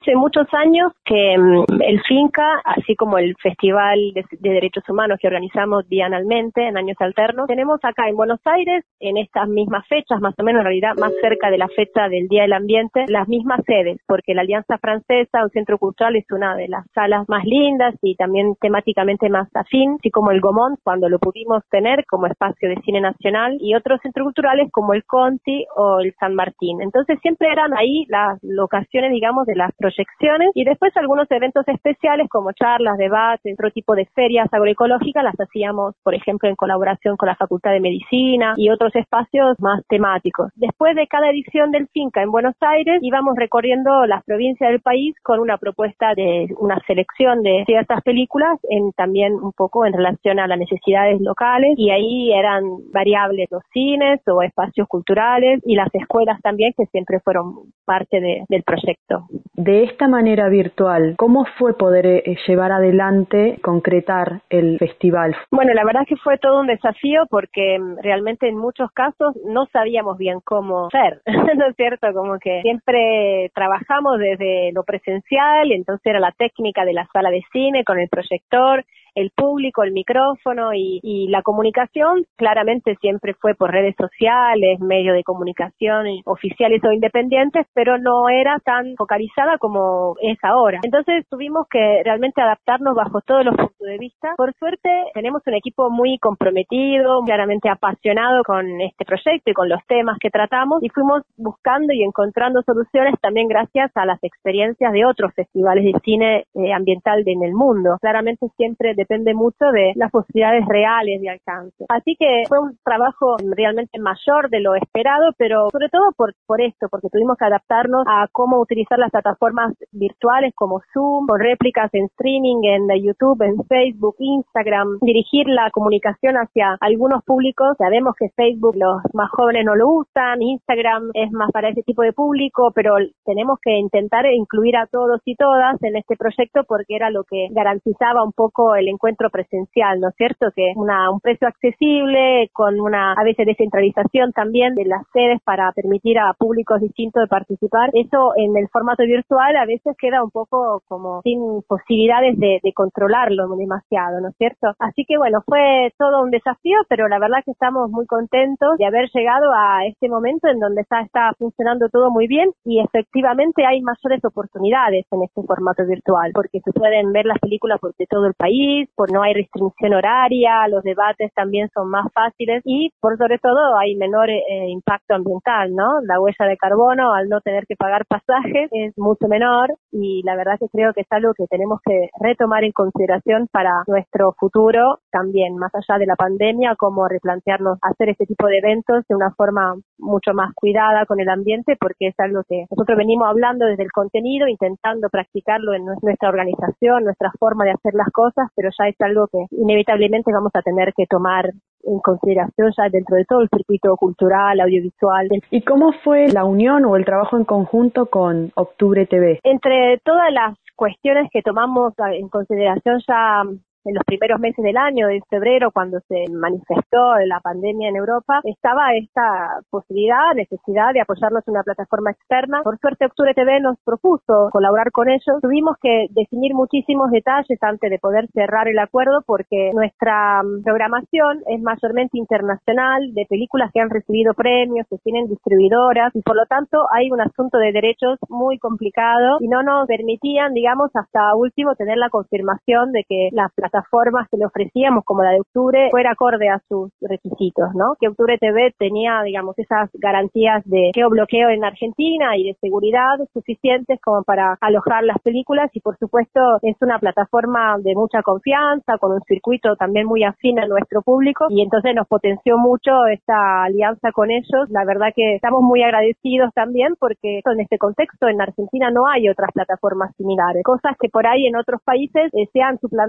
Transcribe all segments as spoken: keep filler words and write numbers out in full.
Hace muchos años que um, el Finca, así como el Festival de, de Derechos Humanos que organizamos bienalmente en años alternos, tenemos acá en Buenos Aires, en estas mismas fechas, más o menos en realidad más cerca de la fecha del Día del Ambiente, las mismas sedes, porque la Alianza Francesa, un centro cultural, es una de las salas más lindas y también temáticamente más afín, así como el Gaumont, cuando lo pudimos tener como espacio de cine nacional, y otros centros culturales como el Conti o el San Martín. Entonces siempre eran ahí las locaciones, digamos, de las proyecciones, y después algunos eventos especiales como charlas, debates, otro tipo de ferias agroecológicas las hacíamos, por ejemplo, en colaboración con la Facultad de Medicina y otros espacios más temáticos. Después de cada edición del Finca en Buenos Aires, íbamos recorriendo las provincias del país con una propuesta de una selección de ciertas películas, en también un poco en relación a las necesidades locales, y ahí eran variables los cines o espacios culturales y las escuelas también, que siempre fueron parte de, del proyecto. De esta manera virtual, ¿cómo fue poder eh, llevar adelante, concretar el festival? Bueno, la verdad es que fue todo un desafío porque realmente en muchos casos no sabíamos bien cómo hacer, ¿no es cierto? Como que siempre trabajamos desde lo presencial, y entonces era la técnica de la sala de cine con el proyector, el público, el micrófono y, y la comunicación claramente siempre fue por redes sociales, medios de comunicación oficiales o independientes, pero no era tan focalizada como es ahora. Entonces tuvimos que realmente adaptarnos bajo todos los puntos de vista. Por suerte tenemos un equipo muy comprometido, claramente apasionado con este proyecto y con los temas que tratamos, y fuimos buscando y encontrando soluciones también gracias a las experiencias de otros festivales de cine eh, ambiental en el mundo. Claramente siempre de depende mucho de las posibilidades reales de alcance. Así que fue un trabajo realmente mayor de lo esperado, pero sobre todo por, por esto, porque tuvimos que adaptarnos a cómo utilizar las plataformas virtuales como Zoom, con réplicas en streaming, en YouTube, en Facebook, Instagram, dirigir la comunicación hacia algunos públicos. Sabemos que Facebook los más jóvenes no lo usan, Instagram es más para ese tipo de público, pero tenemos que intentar incluir a todos y todas en este proyecto porque era lo que garantizaba un poco el encuentro presencial, ¿no es cierto? Que una, un precio accesible, con una a veces descentralización también de las sedes para permitir a públicos distintos de participar. Eso en el formato virtual a veces queda un poco como sin posibilidades de, de controlarlo demasiado, ¿no es cierto? Así que bueno, fue todo un desafío, pero la verdad que estamos muy contentos de haber llegado a este momento en donde está, está funcionando todo muy bien, y efectivamente hay mayores oportunidades en este formato virtual, porque se pueden ver las películas por de todo el país, por no hay restricción horaria, los debates también son más fáciles y por sobre todo hay menor eh, impacto ambiental, ¿no? La huella de carbono al no tener que pagar pasajes es mucho menor, y la verdad que creo que es algo que tenemos que retomar en consideración para nuestro futuro también, más allá de la pandemia, como replantearnos hacer este tipo de eventos de una forma mucho más cuidada con el ambiente, porque es algo que nosotros venimos hablando desde el contenido, intentando practicarlo en nuestra organización, nuestra forma de hacer las cosas, pero ya es algo que inevitablemente vamos a tener que tomar en consideración ya dentro de todo el circuito cultural, audiovisual. ¿Y cómo fue la unión o el trabajo en conjunto con Octubre T V? Entre todas las cuestiones que tomamos en consideración ya en los primeros meses del año, de febrero, cuando se manifestó la pandemia en Europa, estaba esta posibilidad, necesidad de apoyarnos en una plataforma externa. Por suerte, Octubre T V nos propuso colaborar con ellos. Tuvimos que definir muchísimos detalles antes de poder cerrar el acuerdo, porque nuestra programación es mayormente internacional, de películas que han recibido premios, que tienen distribuidoras, y por lo tanto hay un asunto de derechos muy complicado, y no nos permitían, digamos, hasta último tener la confirmación de que las plataformas plataformas que le ofrecíamos, como la de Octubre, fuera acorde a sus requisitos, ¿no? Que Octubre T V tenía, digamos, esas garantías de geobloqueo en Argentina y de seguridad suficientes como para alojar las películas, y por supuesto es una plataforma de mucha confianza, con un circuito también muy afín a nuestro público, y entonces nos potenció mucho esta alianza con ellos. La verdad que estamos muy agradecidos también, porque en este contexto en Argentina no hay otras plataformas similares, cosas que por ahí en otros países eh, se han suplantado o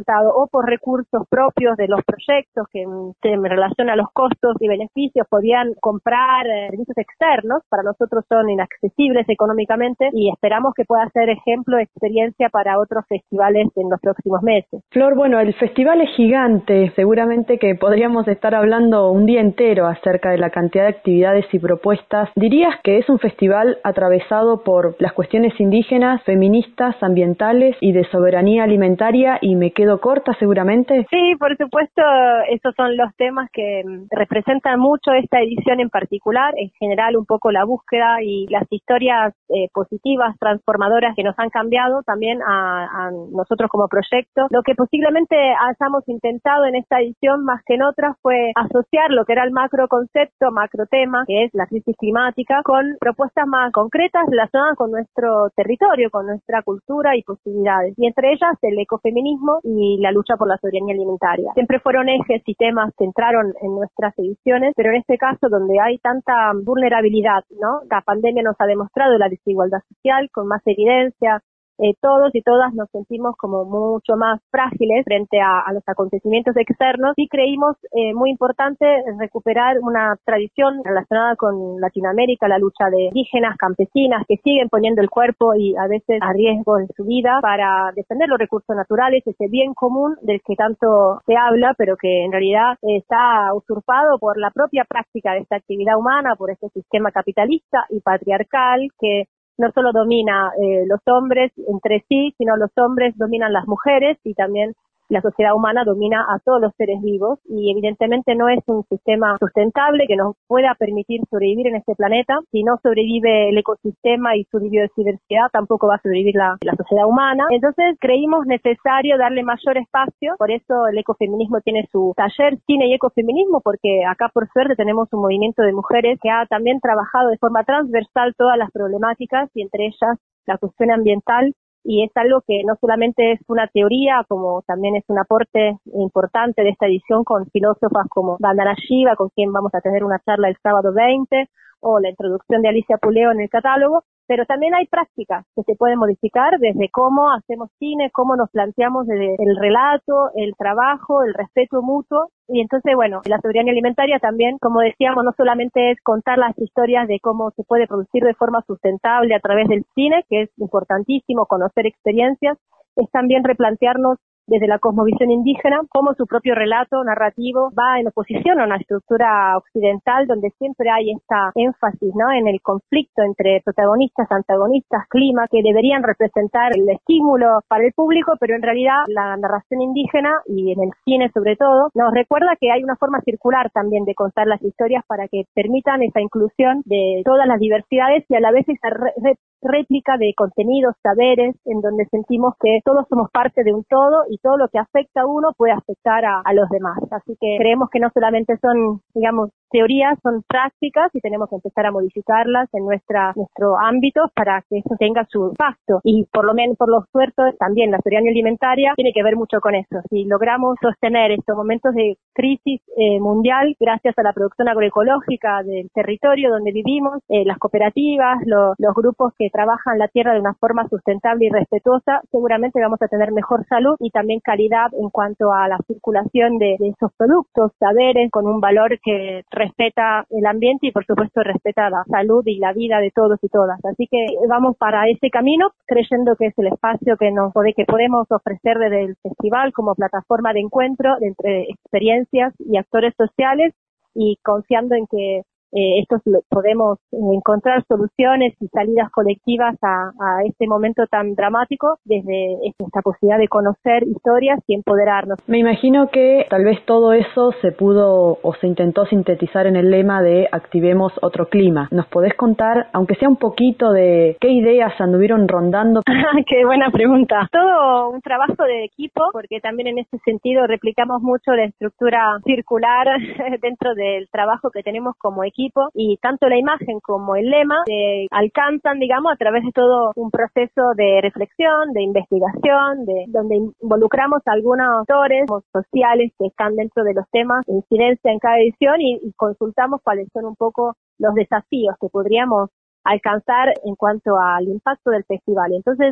pocos recursos propios de los proyectos que en relación a los costos y beneficios podían comprar eh, servicios externos, para nosotros son inaccesibles económicamente y esperamos que pueda ser ejemplo de experiencia para otros festivales en los próximos meses. Flor, bueno, el festival es gigante, seguramente que podríamos estar hablando un día entero acerca de la cantidad de actividades y propuestas. ¿Dirías que es un festival atravesado por las cuestiones indígenas, feministas, ambientales y de soberanía alimentaria, y me quedo corta seguramente? Sí, por supuesto, esos son los temas que representan mucho esta edición en particular, en general un poco la búsqueda y las historias eh, positivas, transformadoras que nos han cambiado también a, a nosotros como proyecto. Lo que posiblemente hayamos intentado en esta edición más que en otras fue asociar lo que era el macro concepto, macro tema, que es la crisis climática, con propuestas más concretas relacionadas con nuestro territorio, con nuestra cultura y posibilidades, y entre ellas el ecofeminismo y la lucha por la soberanía alimentaria. Siempre fueron ejes y temas que entraron en nuestras ediciones, pero en este caso donde hay tanta vulnerabilidad, ¿no? La pandemia nos ha demostrado la desigualdad social con más evidencia. Eh, todos y todas nos sentimos como mucho más frágiles frente a, a los acontecimientos externos, y creímos eh, muy importante recuperar una tradición relacionada con Latinoamérica, la lucha de indígenas, campesinas, que siguen poniendo el cuerpo y a veces a riesgo de su vida para defender los recursos naturales, ese bien común del que tanto se habla, pero que en realidad eh, está usurpado por la propia práctica de esta actividad humana, por este sistema capitalista y patriarcal que no solo domina eh, los hombres entre sí, sino los hombres dominan las mujeres, y también la sociedad humana domina a todos los seres vivos, y evidentemente no es un sistema sustentable que nos pueda permitir sobrevivir en este planeta. Si no sobrevive el ecosistema y su biodiversidad, tampoco va a sobrevivir la, la sociedad humana. Entonces creímos necesario darle mayor espacio, por eso el ecofeminismo tiene su taller Cine y Ecofeminismo, porque acá por suerte tenemos un movimiento de mujeres que ha también trabajado de forma transversal todas las problemáticas, y entre ellas la cuestión ambiental. Y es algo que no solamente es una teoría, como también es un aporte importante de esta edición con filósofas como Vandana Shiva, con quien vamos a tener una charla el sábado veinte, o la introducción de Alicia Puleo en el catálogo, pero también hay prácticas que se pueden modificar desde cómo hacemos cine, cómo nos planteamos desde el relato, el trabajo, el respeto mutuo. Y entonces, bueno, la soberanía alimentaria también, como decíamos, no solamente es contar las historias de cómo se puede producir de forma sustentable a través del cine, que es importantísimo conocer experiencias, es también replantearnos desde la cosmovisión indígena, cómo su propio relato narrativo va en oposición a una estructura occidental donde siempre hay esta énfasis, ¿no?, en el conflicto entre protagonistas, antagonistas, clima, que deberían representar el estímulo para el público, pero en realidad la narración indígena, y en el cine sobre todo, nos recuerda que hay una forma circular también de contar las historias para que permitan esa inclusión de todas las diversidades y a la vez esa re- re- réplica de contenidos, saberes, en donde sentimos que todos somos parte de un todo y todo lo que afecta a uno puede afectar a, a los demás. Así que creemos que no solamente son, digamos, teorías, son prácticas, y tenemos que empezar a modificarlas en nuestra nuestro ámbito para que eso tenga su impacto. Y por lo menos, por lo cierto, también la soberanía alimentaria tiene que ver mucho con eso. Si logramos sostener estos momentos de crisis eh, mundial gracias a la producción agroecológica del territorio donde vivimos, eh, las cooperativas, lo, los grupos que trabajan la tierra de una forma sustentable y respetuosa, seguramente vamos a tener mejor salud y también calidad en cuanto a la circulación de, de esos productos, saberes, con un valor que respeta el ambiente y por supuesto respeta la salud y la vida de todos y todas. Así que vamos para ese camino, creyendo que es el espacio que nos que podemos ofrecer desde el festival como plataforma de encuentro de entre experiencias y actores sociales, y confiando en que Eh, estos podemos encontrar soluciones y salidas colectivas a, a este momento tan dramático desde esta posibilidad de conocer historias y empoderarnos. Me imagino que tal vez todo eso se pudo o se intentó sintetizar en el lema de Activemos otro clima. ¿Nos podés contar, aunque sea un poquito, de qué ideas anduvieron rondando? Qué buena pregunta. Todo un trabajo de equipo, porque también en ese sentido replicamos mucho la estructura circular dentro del trabajo que tenemos como equipo. equipo y tanto la imagen como el lema se alcanzan, digamos, a través de todo un proceso de reflexión, de investigación, de donde involucramos a algunos autores sociales que están dentro de los temas de incidencia en cada edición y, y consultamos cuáles son un poco los desafíos que podríamos alcanzar en cuanto al impacto del festival. Entonces,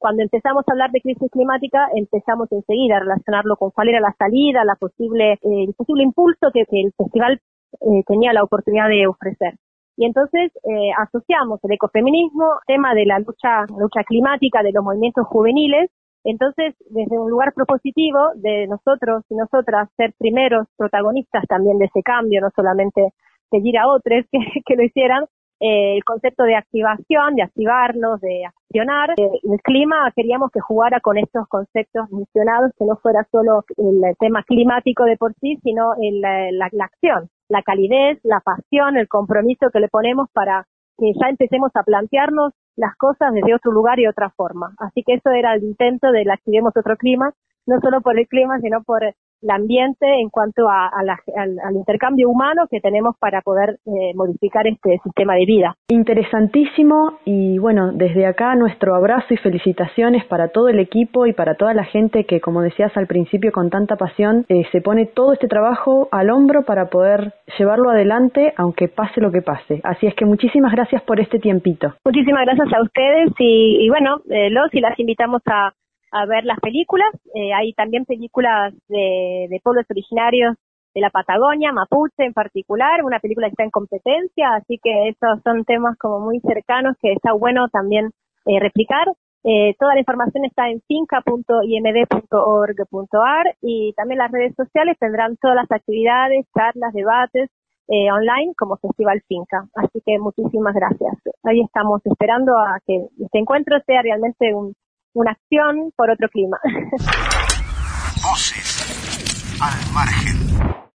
cuando empezamos a hablar de crisis climática, empezamos enseguida a relacionarlo con cuál era la salida, la posible, eh, el posible impulso que, que el festival eh, tenía la oportunidad de ofrecer. Y entonces eh, asociamos el ecofeminismo, tema de la lucha, lucha climática, de los movimientos juveniles. Entonces, desde un lugar propositivo de nosotros y nosotras ser primeros protagonistas también de ese cambio, no solamente seguir a otros que, que lo hicieran, eh, el concepto de activación, de activarnos, de accionar. Eh, el clima queríamos que jugara con estos conceptos mencionados, que no fuera solo el tema climático de por sí, sino el, la, la acción, la calidez, la pasión, el compromiso que le ponemos para que ya empecemos a plantearnos las cosas desde otro lugar y otra forma. Así que eso era el intento del Activemos Otro Clima, no solo por el clima, sino por el ambiente en cuanto a, a la, al, al intercambio humano que tenemos para poder eh, modificar este sistema de vida. Interesantísimo, y bueno, desde acá nuestro abrazo y felicitaciones para todo el equipo y para toda la gente que, como decías al principio, con tanta pasión eh, se pone todo este trabajo al hombro para poder llevarlo adelante aunque pase lo que pase. Así es que muchísimas gracias por este tiempito. Muchísimas gracias a ustedes y, y bueno, eh, los y las invitamos a a ver las películas. Eh, hay también películas de, de pueblos originarios de la Patagonia, Mapuche en particular, una película que está en competencia, así que esos son temas como muy cercanos que está bueno también eh, replicar. Eh, toda la información está en finca punto i m d punto org punto a r y también las redes sociales tendrán todas las actividades, charlas, debates eh, online como Festival Finca. Así que muchísimas gracias. Ahí estamos esperando a que este encuentro sea realmente un una acción por otro clima. Voces al margen.